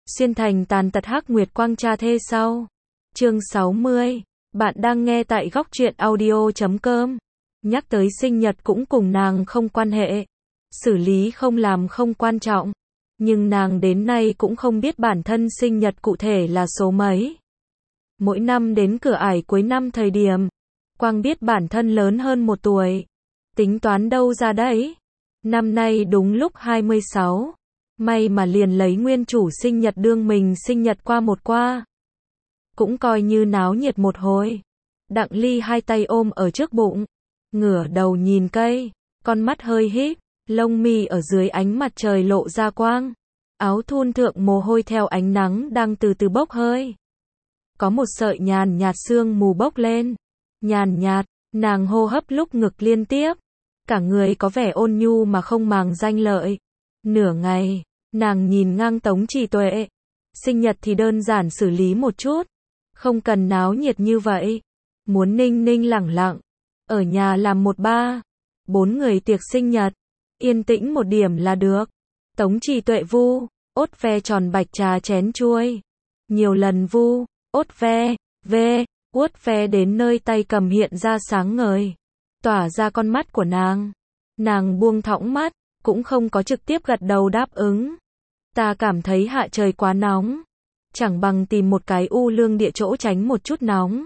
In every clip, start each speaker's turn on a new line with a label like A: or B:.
A: Xuyên thành tàn tật hắc nguyệt quang cha thê sau. Chương 60. Bạn đang nghe tại góc truyện audio.com. Nhắc tới sinh nhật cũng cùng nàng không quan hệ. Xử lý không làm không quan trọng. Nhưng nàng đến nay cũng không biết bản thân sinh nhật cụ thể là số mấy. Mỗi năm đến cửa ải cuối năm thời điểm, Quang biết bản thân lớn hơn 1 tuổi. Tính toán đâu ra đấy. Năm nay đúng lúc 26. May mà liền lấy nguyên chủ sinh nhật đương mình sinh nhật qua. Cũng coi như náo nhiệt một hồi. Đặng Ly hai tay ôm ở trước bụng, ngửa đầu nhìn cây, con mắt hơi híp, lông mi ở dưới ánh mặt trời lộ ra quang. Áo thun thượng mồ hôi theo ánh nắng đang từ từ bốc hơi. Có một sợi nhàn nhạt sương mù bốc lên. Nhàn nhạt, nàng hô hấp lúc ngực liên tiếp. Cả người có vẻ ôn nhu mà không màng danh lợi. Nửa ngày, nàng nhìn ngang Tống Trì Tuệ. Sinh nhật thì đơn giản xử lý một chút. Không cần náo nhiệt như vậy. Muốn ninh ninh lẳng lặng. Ở nhà làm 1-3-4 người tiệc sinh nhật. Yên tĩnh một điểm là được. Tống Trì Tuệ vu, ốt ve tròn bạch trà chén chuôi. Nhiều lần vu, ốt ve, vuốt ve đến nơi tay cầm hiện ra sáng ngời. Tỏa ra con mắt của nàng. Nàng buông thõng mắt, cũng không có trực tiếp gật đầu đáp ứng. Ta cảm thấy hạ trời quá nóng. Chẳng bằng tìm một cái u lương địa chỗ tránh một chút nóng.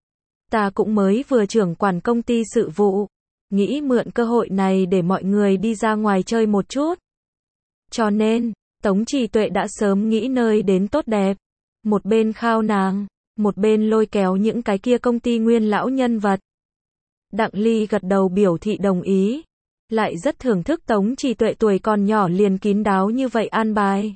A: Ta cũng mới vừa trưởng quản công ty sự vụ. Nghĩ mượn cơ hội này để mọi người đi ra ngoài chơi một chút. Cho nên, Tống Trì Tuệ đã sớm nghĩ nơi đến tốt đẹp. Một bên khao nàng, một bên lôi kéo những cái kia công ty nguyên lão nhân vật. Đặng Ly gật đầu biểu thị đồng ý. Lại rất thưởng thức Tống Trì Tuệ tuổi còn nhỏ liền kín đáo như vậy an bài.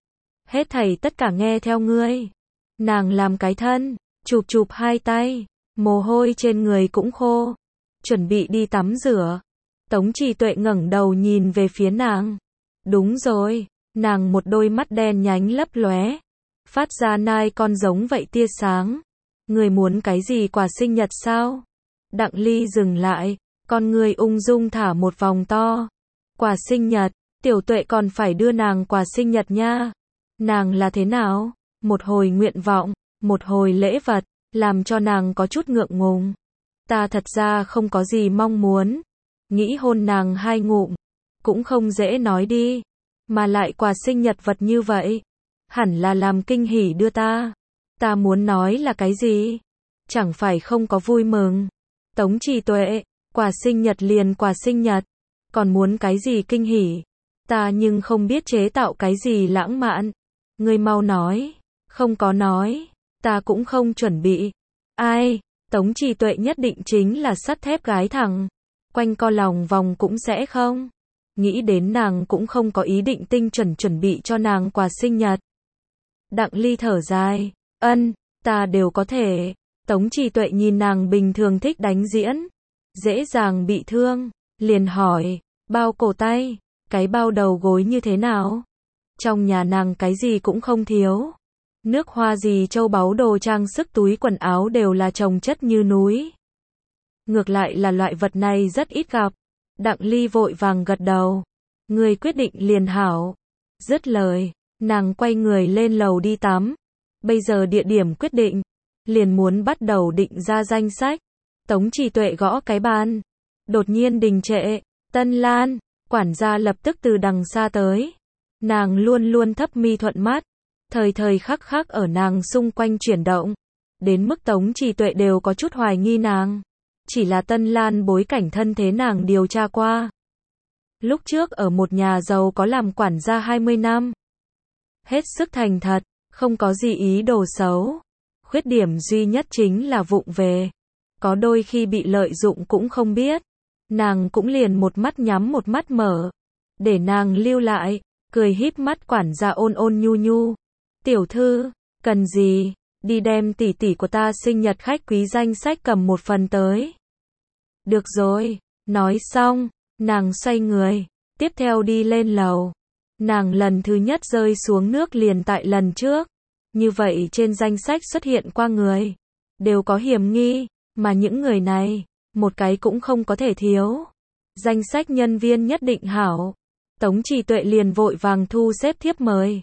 A: Hết thảy tất cả nghe theo ngươi. Nàng làm cái thân, chụp hai tay, mồ hôi trên người cũng khô. Chuẩn bị đi tắm rửa. Tống Trì Tuệ ngẩng đầu nhìn về phía nàng. Đúng rồi, nàng một đôi mắt đen nhánh lấp lóe. Phát ra nai con giống vậy tia sáng. Người muốn cái gì quà sinh nhật sao? Đặng Ly dừng lại, con người ung dung thả một vòng to. Quà sinh nhật, Tiểu Tuệ còn phải đưa nàng quà sinh nhật nha. Nàng là thế nào? Một hồi nguyện vọng, một hồi lễ vật, làm cho nàng có chút ngượng ngùng. Ta thật ra không có gì mong muốn. Nghĩ hôn nàng 2 ngụm, cũng không dễ nói đi. Mà lại quà sinh nhật vật như vậy, hẳn là làm kinh hỉ đưa ta. Ta muốn nói là cái gì? Chẳng phải không có vui mừng. Tống Trì Tuệ, quà sinh nhật liền quà sinh nhật. Còn muốn cái gì kinh hỉ? Ta nhưng không biết chế tạo cái gì lãng mạn. Ngươi mau nói. Không có nói. Ta cũng không chuẩn bị. Ai? Tống Trì Tuệ nhất định chính là sắt thép gái thẳng. Quanh co lòng vòng cũng sẽ không. Nghĩ đến nàng cũng không có ý định tinh chuẩn bị cho nàng quà sinh nhật. Đặng Ly thở dài. Ta đều có thể. Tống Trì Tuệ nhìn nàng bình thường thích đánh diễn. Dễ dàng bị thương. Liền hỏi. Bao cổ tay. Cái bao đầu gối như thế nào? Trong nhà nàng cái gì cũng không thiếu. Nước hoa gì châu báu đồ trang sức túi quần áo đều là chồng chất như núi. Ngược lại là loại vật này rất ít gặp. Đặng Ly vội vàng gật đầu. Người quyết định liền hảo. Dứt lời, nàng quay người lên lầu đi tắm. Bây giờ địa điểm quyết định. Liền muốn bắt đầu định ra danh sách. Tống Trì Tuệ gõ cái bàn. Đột nhiên đình trệ. Tân Lan, quản gia lập tức từ đằng xa tới. Nàng luôn thấp mi thuận mắt. Thời khắc ở nàng xung quanh chuyển động. Đến mức Tống Trì Tuệ đều có chút hoài nghi nàng. Chỉ là Tân Lan bối cảnh thân thế nàng điều tra qua. Lúc trước ở một nhà giàu có làm quản gia 20 năm. Hết sức thành thật, không có gì ý đồ xấu. Khuyết điểm duy nhất chính là vụng về. Có đôi khi bị lợi dụng cũng không biết. Nàng cũng liền một mắt nhắm một mắt mở. Để nàng lưu lại, cười híp mắt quản gia ôn nhu. Tiểu thư, cần gì? Đi đem tỷ tỷ của ta sinh nhật khách quý danh sách cầm một phần tới. Được rồi, nói xong, nàng xoay người, tiếp theo đi lên lầu. Nàng lần thứ nhất rơi xuống nước liền tại lần trước. Như vậy trên danh sách xuất hiện qua người, đều có hiểm nghi, mà những người này, một cái cũng không có thể thiếu. Danh sách nhân viên nhất định hảo. Tống Trì Tuệ liền vội vàng thu xếp thiếp mời.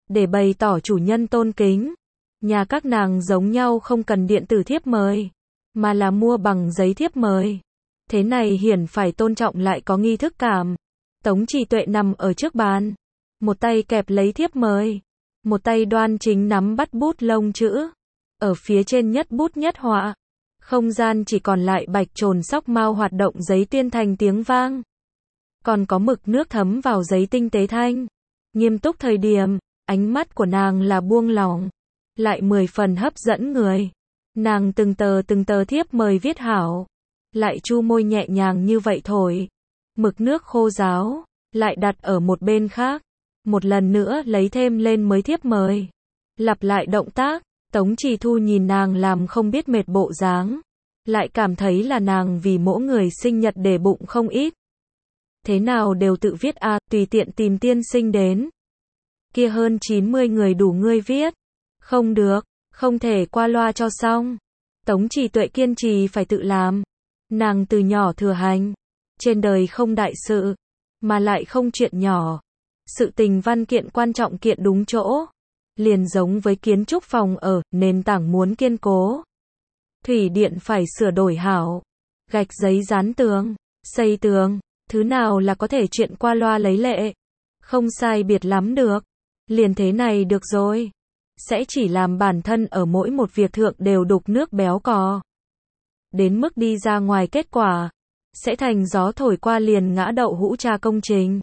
A: để bày tỏ chủ nhân tôn kính. Nhà các nàng giống nhau không cần điện tử thiếp mời, mà là mua bằng giấy thiếp mời. Thế này hiển phải tôn trọng lại có nghi thức cảm. Tống Trì Tuệ nằm ở trước bàn, một tay kẹp lấy thiếp mời, một tay đoan chính nắm bắt bút lông chữ. Ở phía trên nhất bút nhất họa, không gian chỉ còn lại bạch trồn sóc mau hoạt động giấy tuyên thành tiếng vang. Còn có mực nước thấm vào giấy tinh tế thanh. Nghiêm túc thời điểm, ánh mắt của nàng là buông lỏng, lại 10 phần hấp dẫn người. Nàng từng tờ thiếp mời viết hảo, lại chu môi nhẹ nhàng như vậy thổi. Mực nước khô ráo, lại đặt ở một bên khác. Một lần nữa lấy thêm lên mới thiếp mời. Lặp lại động tác, Tống Trì Thu nhìn nàng làm không biết mệt bộ dáng. Lại cảm thấy là nàng vì mỗi người sinh nhật để bụng không ít. Thế nào đều tự viết à, tùy tiện tìm tiên sinh đến. Kia hơn 90 người đủ ngươi viết. Không được, không thể qua loa cho xong. Tống Trì Tuệ kiên trì phải tự làm. Nàng từ nhỏ thừa hành. Trên đời không đại sự, mà lại không chuyện nhỏ. Sự tình văn kiện quan trọng kiện đúng chỗ. Liền giống với kiến trúc phòng ở, nền tảng muốn kiên cố. Thủy điện phải sửa đổi hảo. Gạch giấy dán tường, xây tường. Thứ nào là có thể chuyện qua loa lấy lệ. Không sai biệt lắm được. Liền thế này được rồi. Sẽ chỉ làm bản thân ở mỗi một việc thượng đều đục nước béo cò. Đến mức đi ra ngoài kết quả, sẽ thành gió thổi qua liền ngã đậu hũ trà công trình.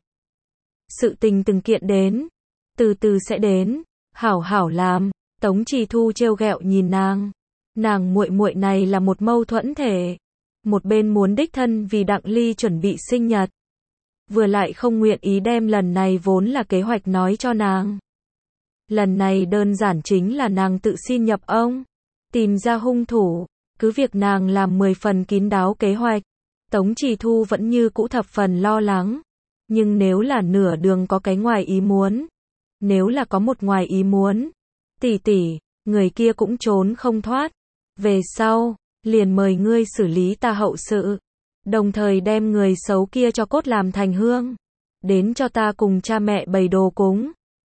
A: Sự tình từng kiện đến, từ từ sẽ đến, hảo hảo làm. Tống Trì Thu trêu ghẹo nhìn nàng. Nàng muội muội này là một mâu thuẫn thể. Một bên muốn đích thân vì Đặng Ly chuẩn bị sinh nhật, vừa lại không nguyện ý đem lần này vốn là kế hoạch nói cho nàng. Lần này đơn giản chính là nàng tự xin nhập ông, tìm ra hung thủ, cứ việc nàng làm 10 phần kín đáo kế hoạch. Tống Trì Thu vẫn như cũ thập phần lo lắng. Nhưng nếu là nửa đường có cái ngoài ý muốn, nếu là có một ngoài ý muốn, tỷ, người kia cũng trốn không thoát. Về sau, liền mời ngươi xử lý ta hậu sự, đồng thời đem người xấu kia cho cốt làm thành hương, đến cho ta cùng cha mẹ bày đồ cúng.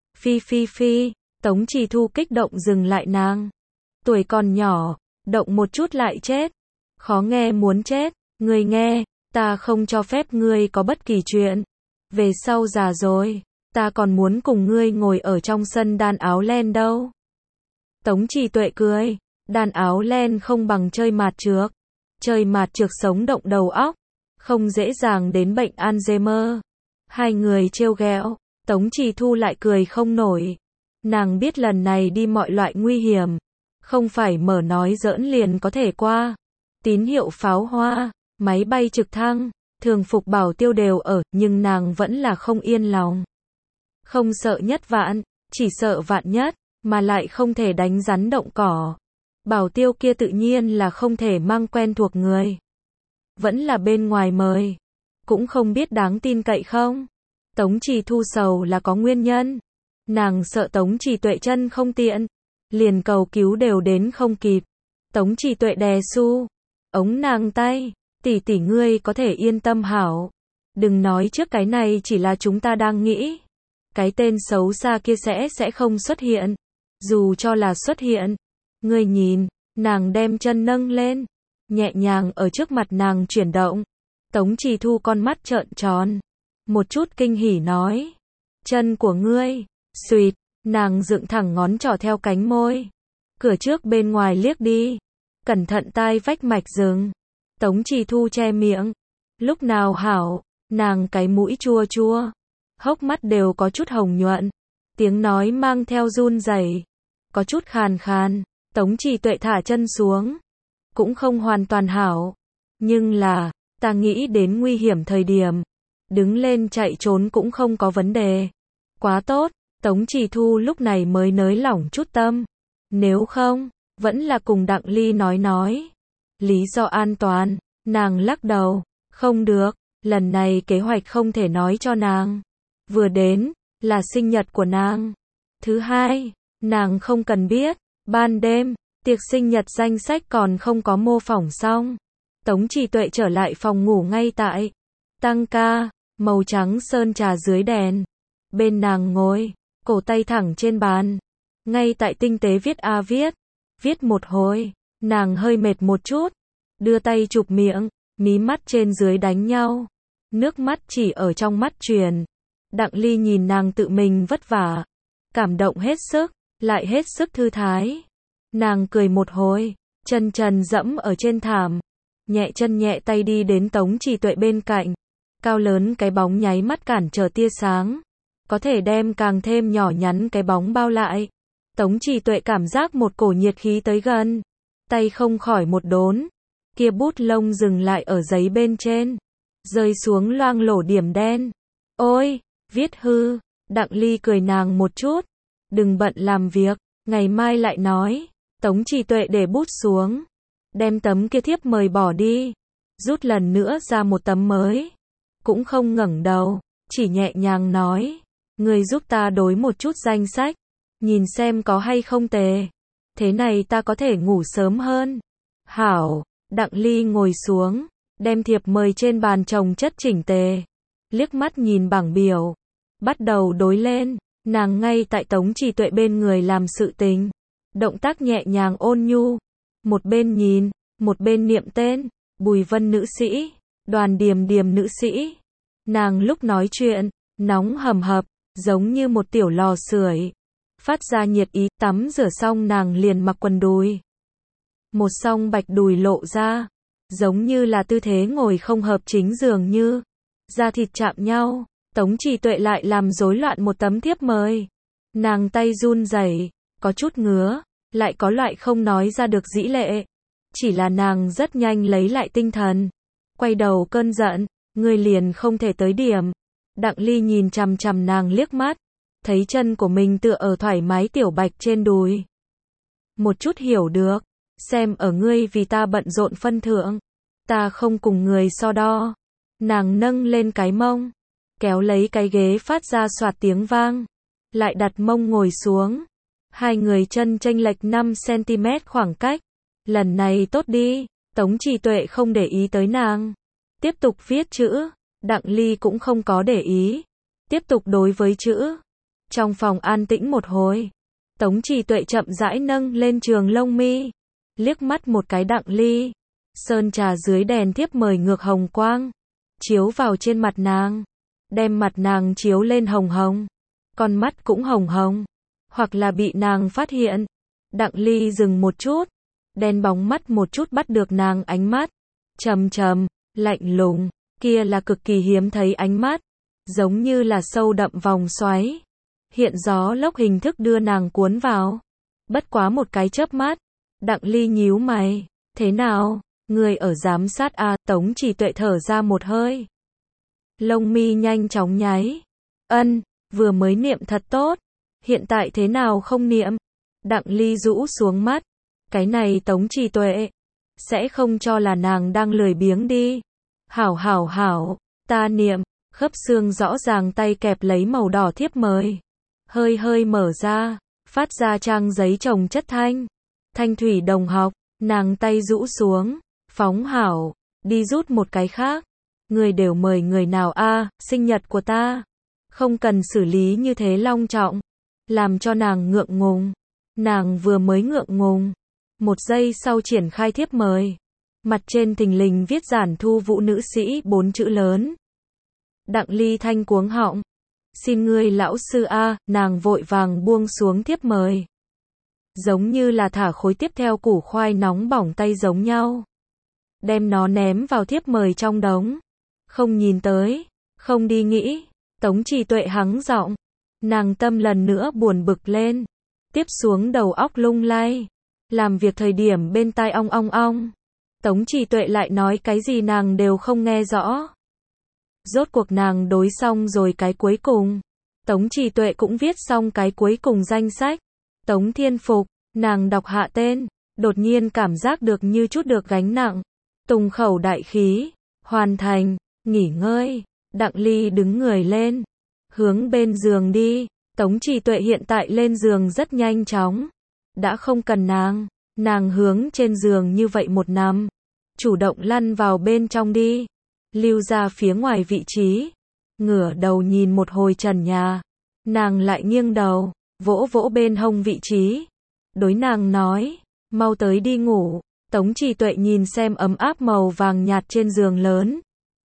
A: Phi, Tống Trì Thu kích động dừng lại nàng. Tuổi còn nhỏ, động một chút lại chết. Khó nghe muốn chết, ngươi nghe, ta không cho phép ngươi có bất kỳ chuyện. Về sau già rồi, ta còn muốn cùng ngươi ngồi ở trong sân đan áo len đâu. Tống Trì Tuệ cười, đan áo len không bằng chơi mạt trược. Chơi mạt trược sống động đầu óc, không dễ dàng đến bệnh Alzheimer. Hai người trêu ghẹo, Tống Trì Thu lại cười không nổi. Nàng biết lần này đi mọi loại nguy hiểm, không phải mở nói giỡn liền có thể qua. Tín hiệu pháo hoa, máy bay trực thăng, thường phục bảo tiêu đều ở, nhưng nàng vẫn là không yên lòng. Không sợ nhất vạn, chỉ sợ vạn nhất, mà lại không thể đánh rắn động cỏ. Bảo tiêu kia tự nhiên là không thể mang quen thuộc người. Vẫn là bên ngoài mời, cũng không biết đáng tin cậy không. Tống Trì Thu sầu là có nguyên nhân. Nàng sợ Tống Trì Tuệ chân không tiện, liền cầu cứu đều đến không kịp. Tống Trì Tuệ đè su ống nàng tay, tỷ ngươi có thể yên tâm hảo. Đừng nói trước cái này chỉ là chúng ta đang nghĩ. Cái tên xấu xa kia sẽ không xuất hiện. Dù cho là xuất hiện, ngươi nhìn, nàng đem chân nâng lên, nhẹ nhàng ở trước mặt nàng chuyển động. Tống Trì Thu con mắt trợn tròn, một chút kinh hỉ nói, chân của ngươi. Xuyệt, nàng dựng thẳng ngón trỏ theo cánh môi. Cửa trước bên ngoài liếc đi, cẩn thận tai vách mạch rừng. Tống Trì Thu che miệng. Lúc nào hảo, nàng cái mũi chua chua, hốc mắt đều có chút hồng nhuận, tiếng nói mang theo run rẩy, có chút khàn khàn. Tống Trì Tuệ thả chân xuống, cũng không hoàn toàn hảo, nhưng là, ta nghĩ đến nguy hiểm thời điểm, đứng lên chạy trốn cũng không có vấn đề. Quá tốt, Tống Trì Thu lúc này mới nới lỏng chút tâm. Nếu không, vẫn là cùng Đặng Ly nói. Lý do an toàn, nàng lắc đầu, không được, lần này kế hoạch không thể nói cho nàng. Vừa đến, là sinh nhật của nàng. Thứ hai, nàng không cần biết, ban đêm, tiệc sinh nhật danh sách còn không có mô phỏng xong. Tống Trì Tuệ trở lại phòng ngủ ngay tại tăng ca, màu trắng sơn trà dưới đèn. Bên nàng ngồi, cổ tay thẳng trên bàn. Ngay tại tinh tế viết a viết. Viết một hồi, nàng hơi mệt một chút. Đưa tay chụp miệng, mí mắt trên dưới đánh nhau. Nước mắt chỉ ở trong mắt truyền. Đặng Ly nhìn nàng tự mình vất vả. Cảm động hết sức, lại hết sức thư thái. Nàng cười một hồi, chân trần dẫm ở trên thảm. Nhẹ chân nhẹ tay đi đến Tống Trì Tuệ bên cạnh. Cao lớn cái bóng nháy mắt cản trở tia sáng. Có thể đem càng thêm nhỏ nhắn cái bóng bao lại. Tống Trì Tuệ cảm giác một cổ nhiệt khí tới gần. Tay không khỏi một đốn. Kia bút lông dừng lại ở giấy bên trên. Rơi xuống loang lổ điểm đen. Ôi, viết hư. Đặng Ly cười nàng một chút. Đừng bận làm việc, ngày mai lại nói. Tống Trì Tuệ để bút xuống. Đem tấm kia thiếp mời bỏ đi. Rút lần nữa ra một tấm mới. Cũng không ngẩng đầu, chỉ nhẹ nhàng nói. Người giúp ta đối một chút danh sách. Nhìn xem có hay không tề. Thế này ta có thể ngủ sớm hơn. Hảo, Đặng Ly ngồi xuống. Đem thiệp mời trên bàn chồng chất chỉnh tề. Liếc mắt nhìn bảng biểu. Bắt đầu đối lên. Nàng ngay tại Tống Trì Tuệ bên người làm sự tình. Động tác nhẹ nhàng ôn nhu. Một bên nhìn, một bên niệm tên. Bùi Vân nữ sĩ, Đoàn Điềm Điềm nữ sĩ. Nàng lúc nói chuyện, nóng hầm hập, giống như một tiểu lò sưởi. Phát ra nhiệt ý, tắm rửa xong nàng liền mặc quần đùi. Một song bạch đùi lộ ra, giống như là tư thế ngồi không hợp chính dường như. Da thịt chạm nhau, Tống Trì Tuệ lại làm rối loạn một tấm thiếp mời. Nàng tay run rẩy, có chút ngứa, lại có loại không nói ra được dĩ lệ. Chỉ là nàng rất nhanh lấy lại tinh thần. Quay đầu cơn giận, ngươi liền không thể tới điểm. Đặng Ly nhìn chằm chằm nàng liếc mắt. Thấy chân của mình tựa ở thoải mái tiểu bạch trên đùi. Một chút hiểu được. Xem ở ngươi vì ta bận rộn phân thượng. Ta không cùng người so đo. Nàng nâng lên cái mông. Kéo lấy cái ghế phát ra xoạt tiếng vang. Lại đặt mông ngồi xuống. Hai người chân chênh lệch 5 cm khoảng cách. Lần này tốt đi. Tống Trì Tuệ không để ý tới nàng. Tiếp tục viết chữ. Đặng Ly cũng không có để ý. Tiếp tục đối với chữ. Trong phòng an tĩnh một hồi. Tống Trì Tuệ chậm rãi nâng lên trường lông mi. Liếc mắt một cái Đặng Ly. Sơn trà dưới đèn thiếp mời ngược hồng quang. Chiếu vào trên mặt nàng. Đem mặt nàng chiếu lên hồng hồng. Con mắt cũng hồng hồng. Hoặc là bị nàng phát hiện. Đặng Ly dừng một chút. Đen bóng mắt một chút bắt được nàng ánh mắt. Trầm trầm, lạnh lùng. Kia là cực kỳ hiếm thấy ánh mắt. Giống như là sâu đậm vòng xoáy. Hiện gió lốc hình thức đưa nàng cuốn vào. Bất quá một cái chớp mắt. Đặng Ly nhíu mày. Thế nào? Người ở giám sát a? Tống Trì Tuệ thở ra một hơi. Lông mi nhanh chóng nháy. Ân, vừa mới niệm thật tốt. Hiện tại thế nào không niệm? Đặng Ly rũ xuống mắt. Cái này Tống Trì Tuệ. Sẽ không cho là nàng đang lười biếng đi. Hảo hảo hảo. Ta niệm. Khớp xương rõ ràng tay kẹp lấy màu đỏ thiếp mời. Hơi hơi mở ra. Phát ra trang giấy chồng chất thanh. Thanh thủy đồng học. Nàng tay rũ xuống. Phóng hảo. Đi rút một cái khác. Người đều mời người nào a? Sinh nhật của ta. Không cần xử lý như thế long trọng. Làm cho nàng ngượng ngùng. Nàng vừa mới ngượng ngùng. Một giây sau triển khai thiếp mời. Mặt trên thình lình viết Giản Thu Vũ nữ sĩ 4 chữ lớn. Đặng Ly thanh cuống họng. Xin ngươi lão sư a, nàng vội vàng buông xuống thiếp mời. Giống như là thả khối tiếp theo củ khoai nóng bỏng tay giống nhau. Đem nó ném vào thiếp mời trong đống. Không nhìn tới, không đi nghĩ. Tống Trì Tuệ hắng giọng. Nàng tâm lần nữa buồn bực lên. Tiếp xuống đầu óc lung lay. Làm việc thời điểm bên tai ong ong ong. Tống Trì Tuệ lại nói cái gì nàng đều không nghe rõ. Rốt cuộc nàng đối xong rồi cái cuối cùng. Tống Trì Tuệ cũng viết xong cái cuối cùng danh sách. Tống Thiên Phục, nàng đọc hạ tên. Đột nhiên cảm giác được như chút được gánh nặng. Tùng khẩu đại khí. Hoàn thành, nghỉ ngơi. Đặng Ly đứng người lên. Hướng bên giường đi. Tống Trì Tuệ hiện tại lên giường rất nhanh chóng. Đã không cần nàng. Nàng hướng trên giường như vậy một nằm. Chủ động lăn vào bên trong đi. Lưu ra phía ngoài vị trí. Ngửa đầu nhìn một hồi trần nhà. Nàng lại nghiêng đầu, vỗ vỗ bên hông vị trí. Đối nàng nói, mau tới đi ngủ. Tống Trì Tuệ nhìn xem ấm áp màu vàng nhạt trên giường lớn.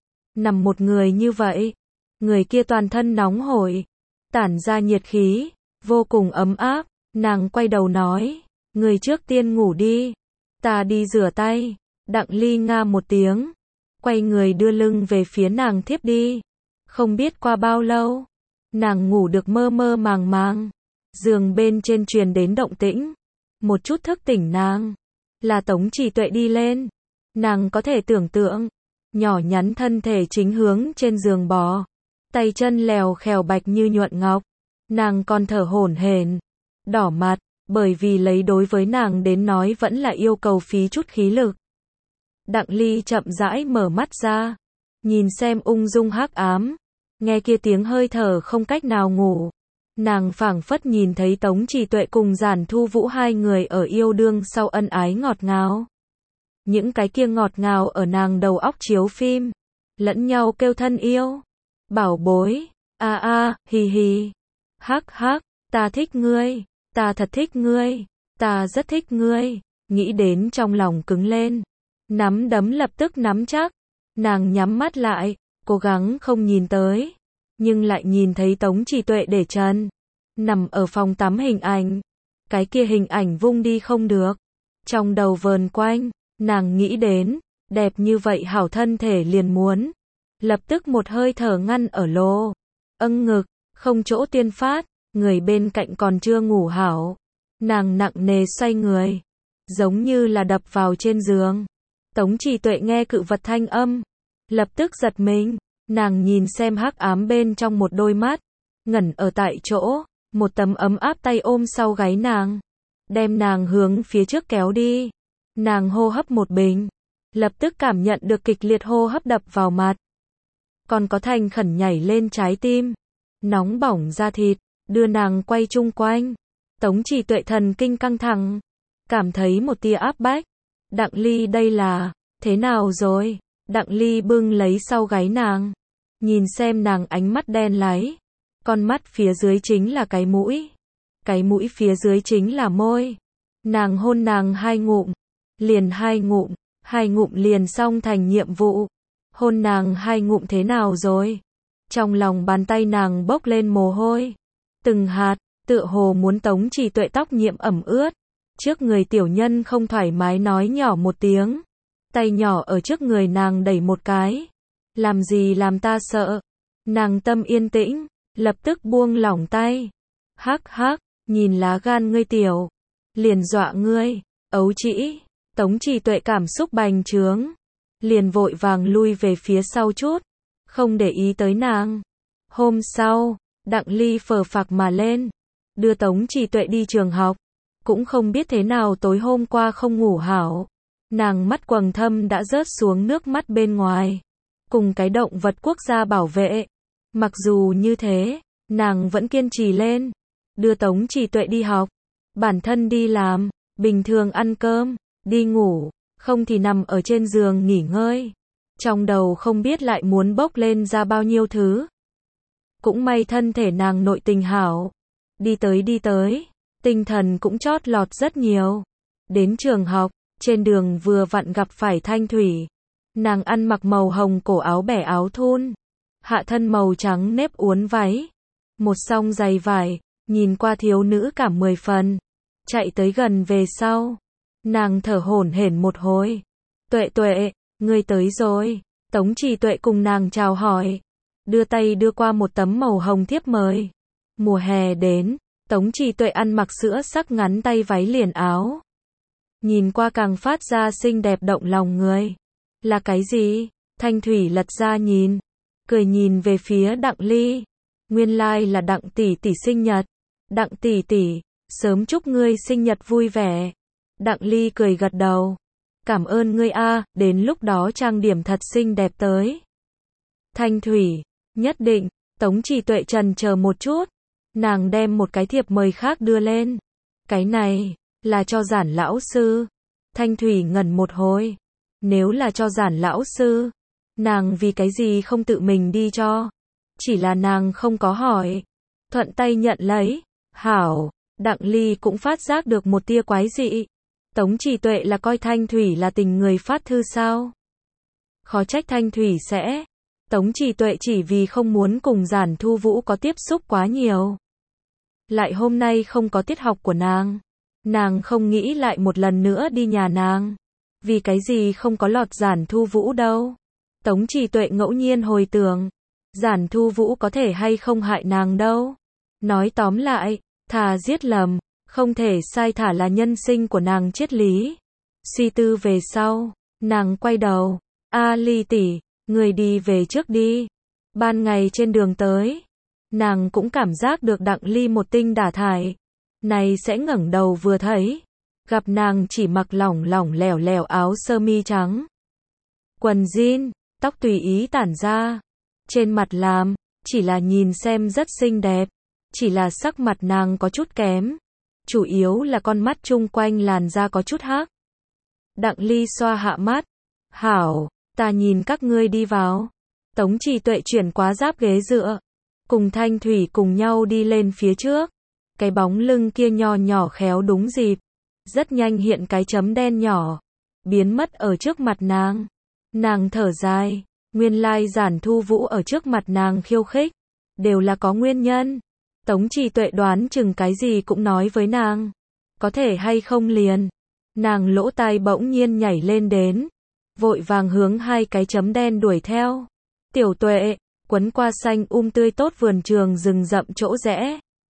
A: Nằm một người như vậy, người kia toàn thân nóng hổi, tản ra nhiệt khí, vô cùng ấm áp. Nàng quay đầu nói, người trước tiên ngủ đi, ta đi rửa tay. Đặng Ly nga một tiếng, quay người đưa lưng về phía nàng thiếp đi. Không biết qua bao lâu, nàng ngủ được mơ mơ màng màng. Giường bên trên truyền đến động tĩnh, một chút thức tỉnh nàng. Là Tống Trì Tuệ đi lên. Nàng có thể tưởng tượng, nhỏ nhắn thân thể chính hướng trên giường bò, tay chân lèo khèo bạch như nhuận ngọc. Nàng còn thở hổn hển, đỏ mặt, bởi vì lấy đối với nàng đến nói vẫn là yêu cầu phí chút khí lực. Đặng Ly chậm rãi mở mắt ra, nhìn xem ung dung hắc ám, nghe kia tiếng hơi thở không cách nào ngủ. Nàng phảng phất nhìn thấy Tống Trì Tuệ cùng Giản Thu Vũ hai người ở yêu đương sau ân ái ngọt ngào. Những cái kia ngọt ngào ở nàng đầu óc chiếu phim, lẫn nhau kêu thân yêu. Bảo bối, a a, hì hì, hắc hắc, ta thích ngươi, ta thật thích ngươi, ta rất thích ngươi. Nghĩ đến trong lòng cứng lên, nắm đấm lập tức nắm chắc. Nàng nhắm mắt lại, cố gắng không nhìn tới, nhưng lại nhìn thấy Tống Trì Tuệ để chân, nằm ở phòng tắm hình ảnh. Cái kia hình ảnh vung đi không được. Trong đầu vờn quanh, nàng nghĩ đến, đẹp như vậy hảo thân thể liền muốn. Lập tức một hơi thở ngăn ở lô, ngực, không chỗ tiên phát, người bên cạnh còn chưa ngủ hảo. Nàng nặng nề xoay người, giống như là đập vào trên giường. Tống Trì Tuệ nghe cự vật thanh âm, lập tức giật mình. Nàng nhìn xem hắc ám bên trong một đôi mắt, ngẩn ở tại chỗ, một tấm ấm áp tay ôm sau gáy nàng, đem nàng hướng phía trước kéo đi. Nàng hô hấp một bình, lập tức cảm nhận được kịch liệt hô hấp đập vào mặt. Còn có thành khẩn nhảy lên trái tim, nóng bỏng da thịt, đưa nàng quay chung quanh. Tống Trì Tuệ thần kinh căng thẳng, cảm thấy một tia áp bách. Đặng Ly đây là, thế nào rồi? Đặng Ly bưng lấy sau gáy nàng, nhìn xem nàng ánh mắt đen láy. Con mắt phía dưới chính là cái mũi phía dưới chính là môi. Nàng hôn nàng 2 ngụm, liền 2 ngụm liền xong thành nhiệm vụ. Hôn nàng 2 ngụm thế nào rồi? Trong lòng bàn tay nàng bốc lên mồ hôi, từng hạt, tựa hồ muốn Tống Trì Tuệ tóc nhiễm ẩm ướt. Trước người tiểu nhân không thoải mái nói nhỏ một tiếng, tay nhỏ ở trước người nàng đẩy một cái. Làm gì làm ta sợ? Nàng tâm yên tĩnh, lập tức buông lỏng tay. Hắc hắc, nhìn lá gan ngươi tiểu, liền dọa ngươi. Ấu trĩ. Tống Trì Tuệ cảm xúc bành trướng, liền vội vàng lui về phía sau chút, không để ý tới nàng. Hôm sau, Đặng Ly phờ phạc mà lên, đưa Tống Trì Tuệ đi trường học. Cũng không biết thế nào tối hôm qua không ngủ hảo, nàng mắt quầng thâm đã rớt xuống nước mắt bên ngoài, cùng cái động vật quốc gia bảo vệ. Mặc dù như thế, nàng vẫn kiên trì lên, đưa Tống Trì Tuệ đi học, bản thân đi làm, bình thường ăn cơm, đi ngủ, không thì nằm ở trên giường nghỉ ngơi. Trong đầu không biết lại muốn bốc lên ra bao nhiêu thứ. Cũng may thân thể nàng nội tình hảo, đi tới, tinh thần cũng chót lọt rất nhiều. Đến trường học, trên đường vừa vặn gặp phải Thanh Thủy. Nàng ăn mặc màu hồng cổ áo bẻ áo thun, hạ thân màu trắng nếp uốn váy, một song giày vải, nhìn qua thiếu nữ cảm 10 phần. Chạy tới gần về sau, nàng thở hổn hển một hồi. Tuệ Tuệ, ngươi tới rồi. Tống Trì Tuệ cùng nàng chào hỏi, đưa tay đưa qua một tấm màu hồng thiếp mời. Mùa hè đến, Tống Trì Tuệ ăn mặc sữa sắc ngắn tay váy liền áo, nhìn qua càng phát ra xinh đẹp động lòng người. Là cái gì? Thanh Thủy lật ra nhìn, cười nhìn về phía Đặng Ly. Nguyên lai là Đặng tỷ tỷ sinh nhật. Đặng tỷ tỷ, sớm chúc ngươi sinh nhật vui vẻ. Đặng Ly cười gật đầu. Cảm ơn ngươi a, đến lúc đó trang điểm thật xinh đẹp tới. Thanh Thủy, nhất định. Tống Trì Tuệ chần chờ một chút, nàng đem một cái thiệp mời khác đưa lên. Cái này là cho Giản lão sư. Thanh Thủy ngẩn một hồi. Nếu là cho Giản lão sư, nàng vì cái gì không tự mình đi cho? Chỉ là nàng không có hỏi. thuận tay nhận lấy. Hảo, Đặng Ly cũng phát giác được một tia quái dị. Tống Trì Tuệ là coi Thanh Thủy là tình người phát thư sao? Khó trách Thanh Thủy sẽ. Tống Trì Tuệ chỉ vì không muốn cùng Giản Thu Vũ có tiếp xúc quá nhiều. Lại hôm nay không có tiết học của nàng. Nàng không nghĩ lại một lần nữa đi nhà nàng. Vì cái gì không có lọt Giản Thu Vũ đâu. Tống Trì Tuệ ngẫu nhiên hồi tưởng. Giản Thu Vũ có thể hay không hại nàng đâu. Nói tóm lại, thà giết lầm, không thể sai thả là nhân sinh của nàng triết lý. Suy tư về sau, nàng quay đầu. A Ly tỷ, người đi về trước đi. Ban ngày trên đường tới, nàng cũng cảm giác được Đặng Ly một tinh đả thải. Này sẽ ngẩng đầu vừa thấy, gặp nàng chỉ mặc lỏng lỏng lẻo lẻo áo sơ mi trắng. Quần jean, tóc tùy ý tản ra. Trên mặt làm, chỉ là nhìn xem rất xinh đẹp. Chỉ là sắc mặt nàng có chút kém. Chủ yếu là con mắt chung quanh làn da có chút hắc. Đặng Ly xoa hạ mắt. Hảo, ta nhìn các ngươi đi vào. Tống Trì Tuệ chuyển qua giáp ghế dựa. Cùng Thanh Thủy cùng nhau đi lên phía trước. Cái bóng lưng kia nho nhỏ khéo đúng dịp. Rất nhanh hiện cái chấm đen nhỏ. Biến mất ở trước mặt nàng. Nàng thở dài. Nguyên lai Giản Thu Vũ ở trước mặt nàng khiêu khích. Đều là có nguyên nhân. Tống Trì Tuệ đoán chừng cái gì cũng nói với nàng. Có thể hay không liền. Nàng lỗ tai bỗng nhiên nhảy lên đến. Vội vàng hướng hai cái chấm đen đuổi theo. Tiểu Tuệ, quấn qua xanh tươi tốt vườn trường rừng rậm chỗ rẽ.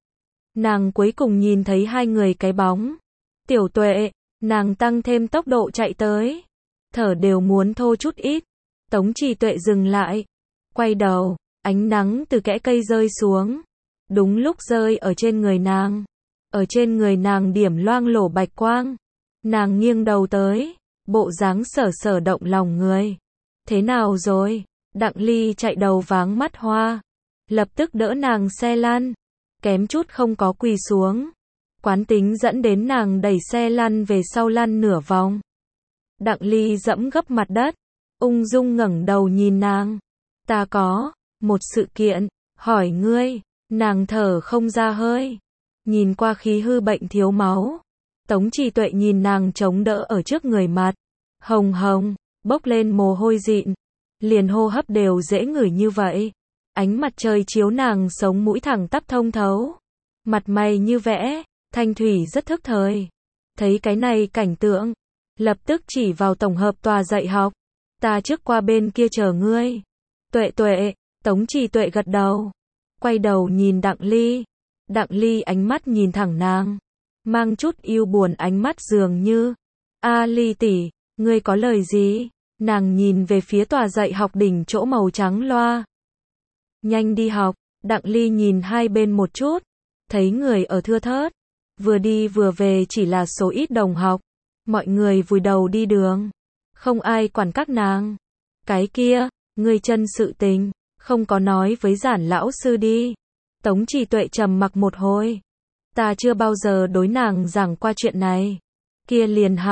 A: Nàng cuối cùng nhìn thấy hai người cái bóng. Tiểu Tuệ, nàng tăng thêm tốc độ chạy tới. Thở đều muốn thô chút ít. Tống Trì Tuệ dừng lại. Quay đầu, ánh nắng từ kẽ cây rơi xuống. Đúng lúc rơi ở trên người nàng. Ở trên người nàng điểm loang lổ bạch quang. Nàng nghiêng đầu tới. Bộ dáng sở sở động lòng người. Thế nào rồi? Đặng Ly chạy đầu váng mắt hoa. Lập tức đỡ nàng xe lăn. Kém chút không có quỳ xuống. Quán tính dẫn đến nàng đẩy xe lăn về sau lăn nửa vòng. Đặng Ly dẫm gấp mặt đất. Ung dung ngẩng đầu nhìn nàng. Ta có một sự kiện, hỏi ngươi. Nàng thở không ra hơi. Nhìn qua khí hư bệnh thiếu máu. Tống Trì Tuệ nhìn nàng chống đỡ ở trước người mặt. Hồng hồng, bốc lên mồ hôi dịn. Liền hô hấp đều dễ ngửi như vậy. Ánh mặt trời chiếu nàng sống mũi thẳng tắp thông thấu. Mặt mày như vẽ, Thanh Thủy rất thức thời. Thấy cái này cảnh tượng. Lập tức chỉ vào tổng hợp tòa dạy học. Ta trước qua bên kia chờ ngươi. Tuệ Tuệ, Tống Trì Tuệ gật đầu. Quay đầu nhìn Đặng Ly. Đặng Ly ánh mắt nhìn thẳng nàng. Mang chút yêu buồn ánh mắt dường như. A Ly tỷ, ngươi có lời gì? Nàng nhìn về phía tòa dạy học đỉnh chỗ màu trắng loa. Nhanh đi học. Đặng Ly nhìn hai bên một chút. Thấy người ở thưa thớt. Vừa đi vừa về chỉ là số ít đồng học. Mọi người vùi đầu đi đường. Không ai quản các nàng. Cái kia, ngươi chân sự tình. Không có nói với Giản lão sư đi. Tống Trì Tuệ trầm mặc một hồi. Ta chưa bao giờ đối nàng giảng qua chuyện này. Kia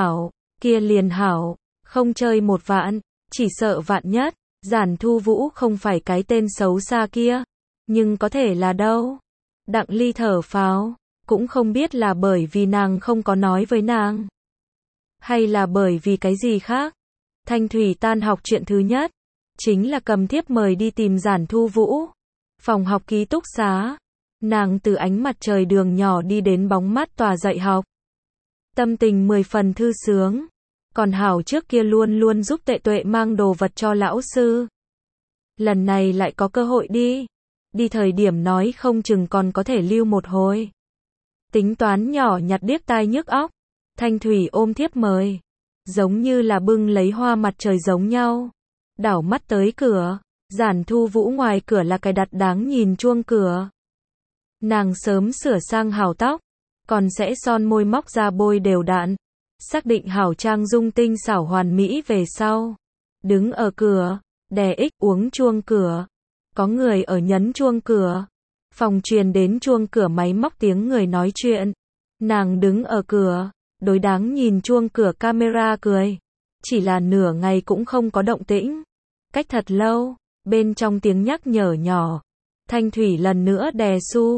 A: liền hảo. Không chơi một vạn, chỉ sợ vạn nhất. Giản Thu Vũ không phải cái tên xấu xa kia. Nhưng có thể là đâu. Đặng Ly thở phào. Cũng không biết là bởi vì nàng không có nói với nàng. Hay là bởi vì cái gì khác. Thanh Thủy tan học chuyện thứ nhất. Chính là cầm thiếp mời đi tìm Giản Thu Vũ. Phòng học ký túc xá. Nàng từ ánh mặt trời đường nhỏ đi đến bóng mát tòa dạy học. Tâm tình 10 phần thư sướng. Còn hảo trước kia luôn luôn giúp Tuệ Tuệ mang đồ vật cho lão sư. Lần này lại có cơ hội đi. Đi thời điểm nói không chừng còn có thể lưu một hồi. Tính toán nhỏ nhặt điếc tai nhức óc. Thanh Thủy ôm thiếp mời. Giống như là bưng lấy hoa mặt trời giống nhau. Đảo mắt tới cửa. Giản Thu Vũ ngoài cửa là cái đặt đáng nhìn chuông cửa. Nàng sớm sửa sang hảo tóc. Còn sẽ son môi móc ra bôi đều đặn. Xác định hảo trang dung tinh xảo hoàn mỹ về sau. Đứng ở cửa. Đè uống chuông cửa. Có người ở nhấn chuông cửa. Phòng truyền đến chuông cửa máy móc tiếng người nói chuyện. Nàng đứng ở cửa. Đối đáng nhìn chuông cửa camera cười. Chỉ là nửa ngày cũng không có động tĩnh. Cách thật lâu. Bên trong tiếng nhắc nhở nhỏ. Thanh Thủy lần nữa đè su.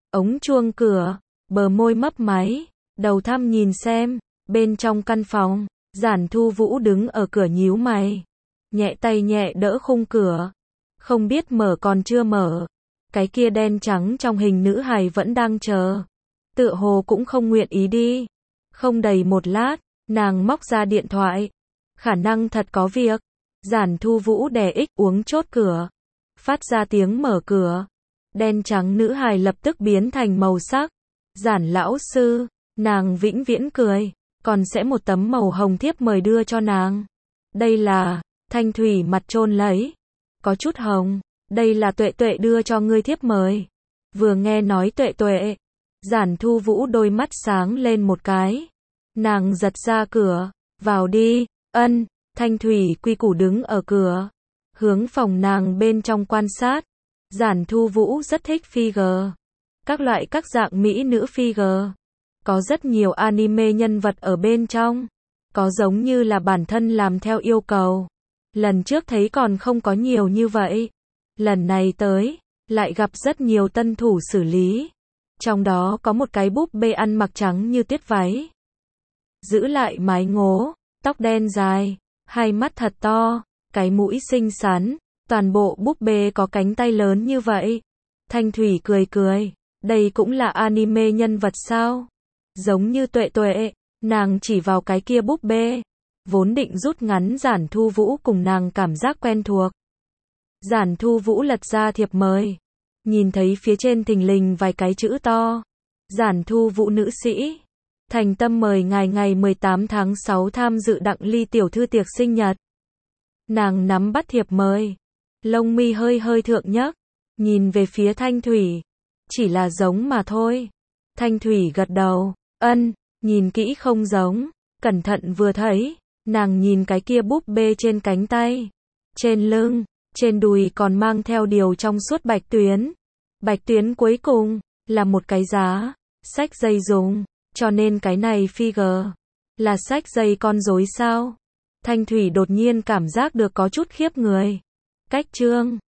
A: ống chuông cửa, bờ môi mấp máy, đầu thăm nhìn xem, bên trong căn phòng, Giản Thu Vũ đứng ở cửa nhíu mày, nhẹ tay nhẹ đỡ khung cửa, không biết mở còn chưa mở, cái kia đen trắng trong hình nữ hài vẫn đang chờ, tựa hồ cũng không nguyện ý đi. Không đầy một lát, nàng móc ra điện thoại, khả năng thật có việc. Giản Thu Vũ đè ích uống chốt cửa, phát ra tiếng mở cửa, đen trắng nữ hài lập tức biến thành màu sắc. Giản lão sư, nàng vĩnh viễn cười, còn sẽ một tấm màu hồng thiếp mời đưa cho nàng. Đây là, Thanh Thủy mặt trôn lấy, có chút hồng, đây là Tuệ Tuệ đưa cho ngươi thiếp mời. Vừa nghe nói Tuệ Tuệ, Giản Thu Vũ đôi mắt sáng lên một cái, nàng giật ra cửa, vào đi. Ân. Thanh Thủy quy củ đứng ở cửa, hướng phòng nàng bên trong quan sát. Giản Thu Vũ rất thích figure, các loại các dạng mỹ nữ figure, có rất nhiều anime nhân vật ở bên trong, có giống như là bản thân làm theo yêu cầu. Lần trước thấy còn không có nhiều như vậy, lần này tới, lại gặp rất nhiều tân thủ xử lý. Trong đó có một cái búp bê ăn mặc trắng như tuyết váy, giữ lại mái ngố, tóc đen dài, hai mắt thật to, cái mũi xinh xắn, toàn bộ búp bê có cánh tay lớn như vậy. Thanh Thủy cười cười, đây cũng là anime nhân vật sao? Giống như Tuệ Tuệ, nàng chỉ vào cái kia búp bê, vốn định rút ngắn Giản Thu Vũ cùng nàng cảm giác quen thuộc. Giản Thu Vũ lật ra thiệp mời, nhìn thấy phía trên thình lình vài cái chữ to. Giản Thu Vũ nữ sĩ, thành tâm mời ngài ngày 18 tháng 6 tham dự Đặng Ly tiểu thư tiệc sinh nhật. Nàng nắm bắt thiệp mời, lông mi hơi hơi thượng nhấc, nhìn về phía Thanh Thủy, chỉ là giống mà thôi. Thanh Thủy gật đầu, ân, nhìn kỹ không giống, cẩn thận vừa thấy, nàng nhìn cái kia búp bê trên cánh tay, trên lưng, trên đùi còn mang theo điều trong suốt bạch tuyến. Bạch tuyến cuối cùng, là một cái giá, xách dây dùng. Cho nên cái này figure, là xách dây con rối sao? Thanh Thủy đột nhiên cảm giác được có chút khiếp người. Cách trương,